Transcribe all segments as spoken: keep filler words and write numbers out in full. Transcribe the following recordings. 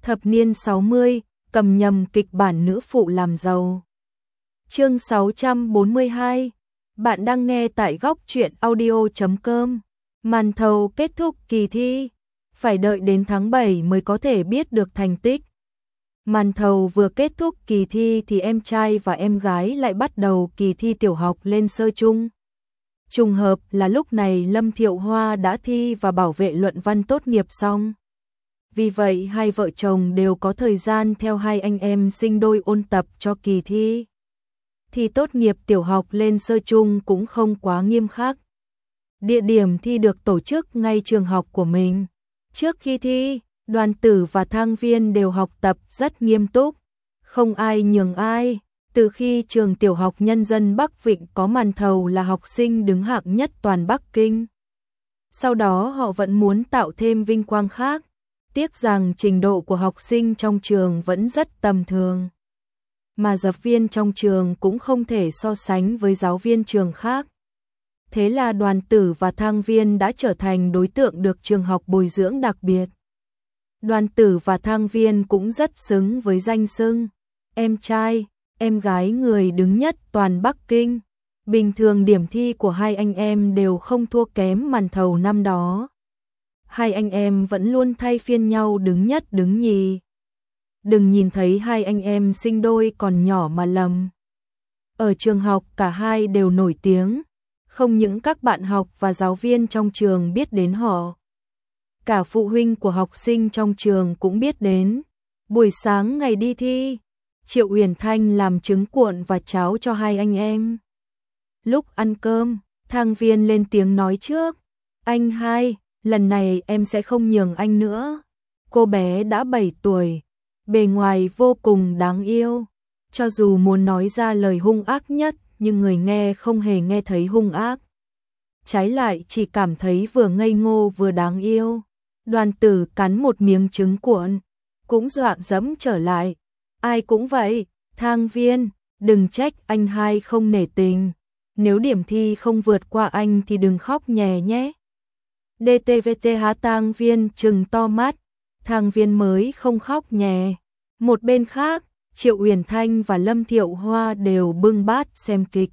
Thập niên sáu mươi, cầm nhầm kịch bản nữ phụ làm giàu. Chương sáu trăm bốn mươi hai. Bạn đang nghe tại góc truyện audio chấm com. Màn thầu kết thúc kỳ thi, phải đợi đến tháng bảy mới có thể biết được thành tích. Màn thầu vừa kết thúc kỳ thi thì em trai và em gái lại bắt đầu kỳ thi tiểu học lên sơ chung. Trùng hợp là lúc này Lâm Thiệu Hoa đã thi và bảo vệ luận văn tốt nghiệp xong. Vì vậy hai vợ chồng đều có thời gian theo hai anh em sinh đôi ôn tập cho kỳ thi. Thi tốt nghiệp tiểu học lên sơ chung cũng không quá nghiêm khắc. Địa điểm thi được tổ chức ngay trường học của mình. Trước khi thi, Đoàn Tử và Thang Viên đều học tập rất nghiêm túc, không ai nhường ai. Từ khi trường tiểu học nhân dân Bắc Vịnh có màn thầu là học sinh đứng hạng nhất toàn Bắc Kinh. Sau đó họ vẫn muốn tạo thêm vinh quang khác, tiếc rằng trình độ của học sinh trong trường vẫn rất tầm thường. Mà giáo viên trong trường cũng không thể so sánh với giáo viên trường khác. Thế là Đoàn Tử và Thang Viên đã trở thành đối tượng được trường học bồi dưỡng đặc biệt. Đoàn Tử và Thang Viên cũng rất xứng với danh xưng em trai, em gái người đứng nhất toàn Bắc Kinh. Bình thường điểm thi của hai anh em đều không thua kém màn thầu năm đó. Hai anh em vẫn luôn thay phiên nhau đứng nhất đứng nhì. Đừng nhìn thấy hai anh em sinh đôi còn nhỏ mà lầm. Ở trường học cả hai đều nổi tiếng, không những các bạn học và giáo viên trong trường biết đến họ. Cả phụ huynh của học sinh trong trường cũng biết đến. Buổi sáng ngày đi thi, Triệu Uyển Thanh làm trứng cuộn và cháo cho hai anh em. Lúc ăn cơm, Thang Viên lên tiếng nói trước. Anh hai, lần này em sẽ không nhường anh nữa. Cô bé đã bảy tuổi, bề ngoài vô cùng đáng yêu. Cho dù muốn nói ra lời hung ác nhất, nhưng người nghe không hề nghe thấy hung ác. Trái lại chỉ cảm thấy vừa ngây ngô vừa đáng yêu. Đoàn Tử cắn một miếng trứng cuộn, cũng dọa dẫm trở lại. Ai cũng vậy, Thang Viên, đừng trách anh hai không nể tình. Nếu điểm thi không vượt qua anh thì đừng khóc nhè nhé. đê tê vê tê há Thang Viên trừng to mắt. Thang Viên mới không khóc nhè. Một bên khác, Triệu Uyển Thanh và Lâm Thiệu Hoa đều bưng bát xem kịch.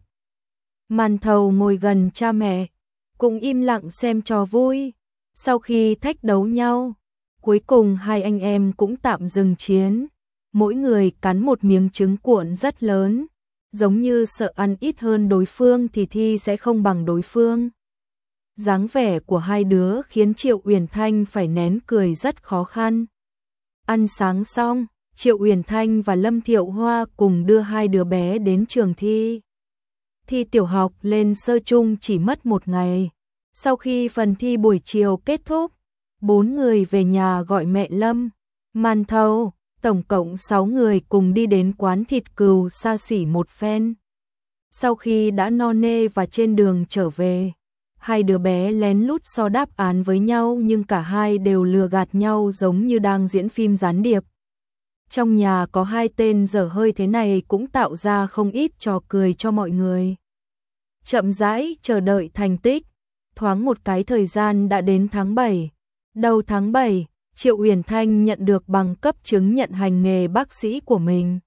Màn thầu ngồi gần cha mẹ, cũng im lặng xem trò vui. Sau khi thách đấu nhau, cuối cùng hai anh em cũng tạm dừng chiến. Mỗi người cắn một miếng trứng cuộn rất lớn, giống như sợ ăn ít hơn đối phương thì thi sẽ không bằng đối phương. Dáng vẻ của hai đứa khiến Triệu Uyển Thanh phải nén cười rất khó khăn. Ăn sáng xong, Triệu Uyển Thanh và Lâm Thiệu Hoa cùng đưa hai đứa bé đến trường thi. Thi tiểu học lên sơ chung chỉ mất một ngày. Sau khi phần thi buổi chiều kết thúc, bốn người về nhà gọi mẹ Lâm. Màn thầu, tổng cộng sáu người cùng đi đến quán thịt cừu xa xỉ một phen. Sau khi đã no nê và trên đường trở về, hai đứa bé lén lút so đáp án với nhau nhưng cả hai đều lừa gạt nhau giống như đang diễn phim gián điệp. Trong nhà có hai tên dở hơi thế này cũng tạo ra không ít trò cười cho mọi người. Chậm rãi chờ đợi thành tích, thoáng một cái thời gian đã đến tháng bảy. Đầu tháng bảy, Triệu Uyển Thanh nhận được bằng cấp chứng nhận hành nghề bác sĩ của mình.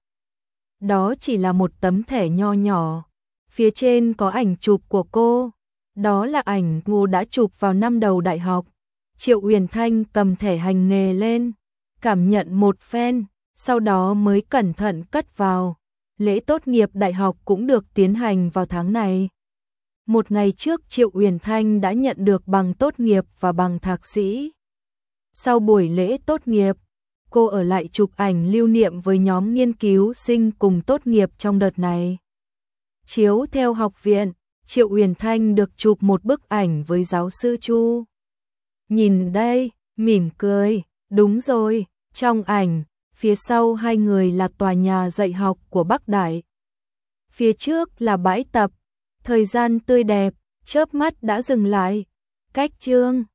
Đó chỉ là một tấm thẻ nho nhỏ. Phía trên có ảnh chụp của cô. Đó là ảnh cô đã chụp vào năm đầu đại học. Triệu Uyển Thanh cầm thẻ hành nghề lên, cảm nhận một phen, sau đó mới cẩn thận cất vào. Lễ tốt nghiệp đại học cũng được tiến hành vào tháng này. Một ngày trước Triệu Uyển Thanh đã nhận được bằng tốt nghiệp và bằng thạc sĩ. Sau buổi lễ tốt nghiệp, cô ở lại chụp ảnh lưu niệm với nhóm nghiên cứu sinh cùng tốt nghiệp trong đợt này. Chiếu theo học viện, Triệu Uyển Thanh được chụp một bức ảnh với giáo sư Chu. Nhìn đây, mỉm cười, đúng rồi, trong ảnh, phía sau hai người là tòa nhà dạy học của Bắc Đại. Phía trước là bãi tập, thời gian tươi đẹp, chớp mắt đã dừng lại. Cách chương